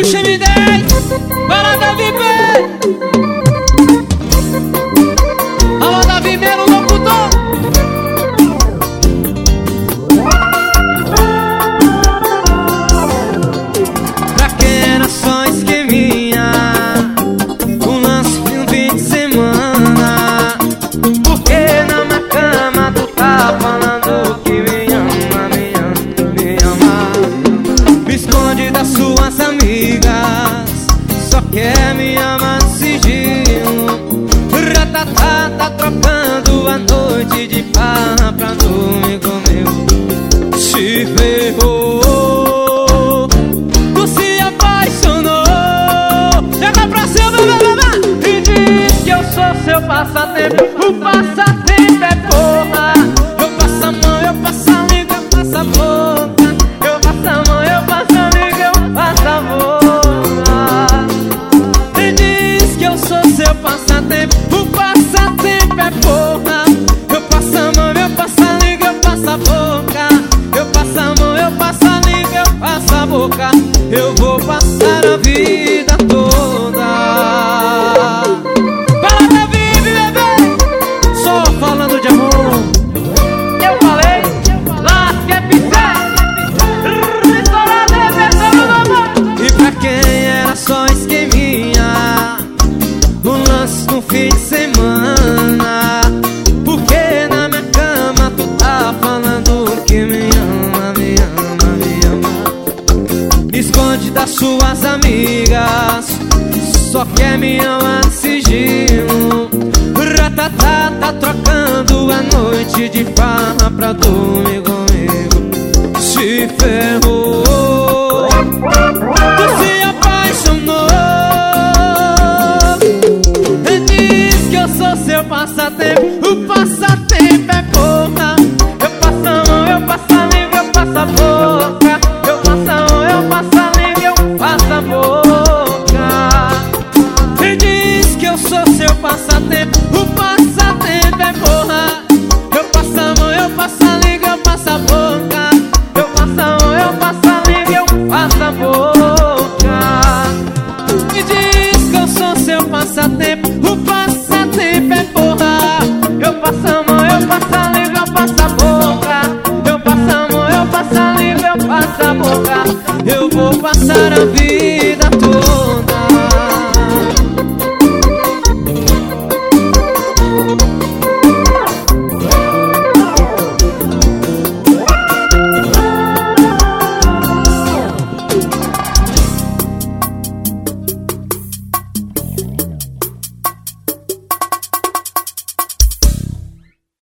XM10, para Davi B. Alô, Davi B, o locutor. Pra quem era só esqueminha, um lance de um fim de semana. Porque na minha cama tu tá falando que me ama, me ama, me ama. Me esconde das suas amigas, só quer me amar no sigilo. Ratatá, tá trocando a noite de farra pra dormir comigo. Se ferrou, tu se apaixonou. Chega pra cima, e diz que eu sou seu passatempo. O passatempo é porra. Eu passo a mão, eu passo a língua, eu passo a boca. Eu passo a mão, eu passo a língua, eu passo a boca. E diz que eu sou seu passatempo. O passatempo é porra. Eu passo a mão, eu passo a língua, eu passo a boca. Eu passo a mão, eu passo a língua, eu passo a boca. Eu vou passar a vida toda. Fala, Davi, bebê! Só falando de amor. Eu falei, lasque é pincel. E pra quem era só esqueminha, um lance no fim de semana. Porque na minha cama tu tá falando que me ama, me ama, me ama. Esconde das suas amigas, só quer me amar no sigilo. Ratatá, tá trocando a noite de farra pra dormir comigo. Se ferrou, tu se apaixonou. Diz que eu sou seu passatempo. O passatempo é porra. Eu passo a mão, eu passo a língua, eu passo a boca. Eu passo a mão, eu passo a língua, eu passo a boca. E diz que eu sou seu passatempo. O passatempo é porra. Eu passo a mão, eu passo a língua, eu passo a boca. Eu passo a mão, eu passo a língua, eu passo a boca. E diz que eu sou seu passatempo. O passatempo é porra. Eu passo a mão, eu passo a língua, eu passo a boca. Eu passo a mão, eu passo a língua, eu passo a boca. Eu vou passar a vida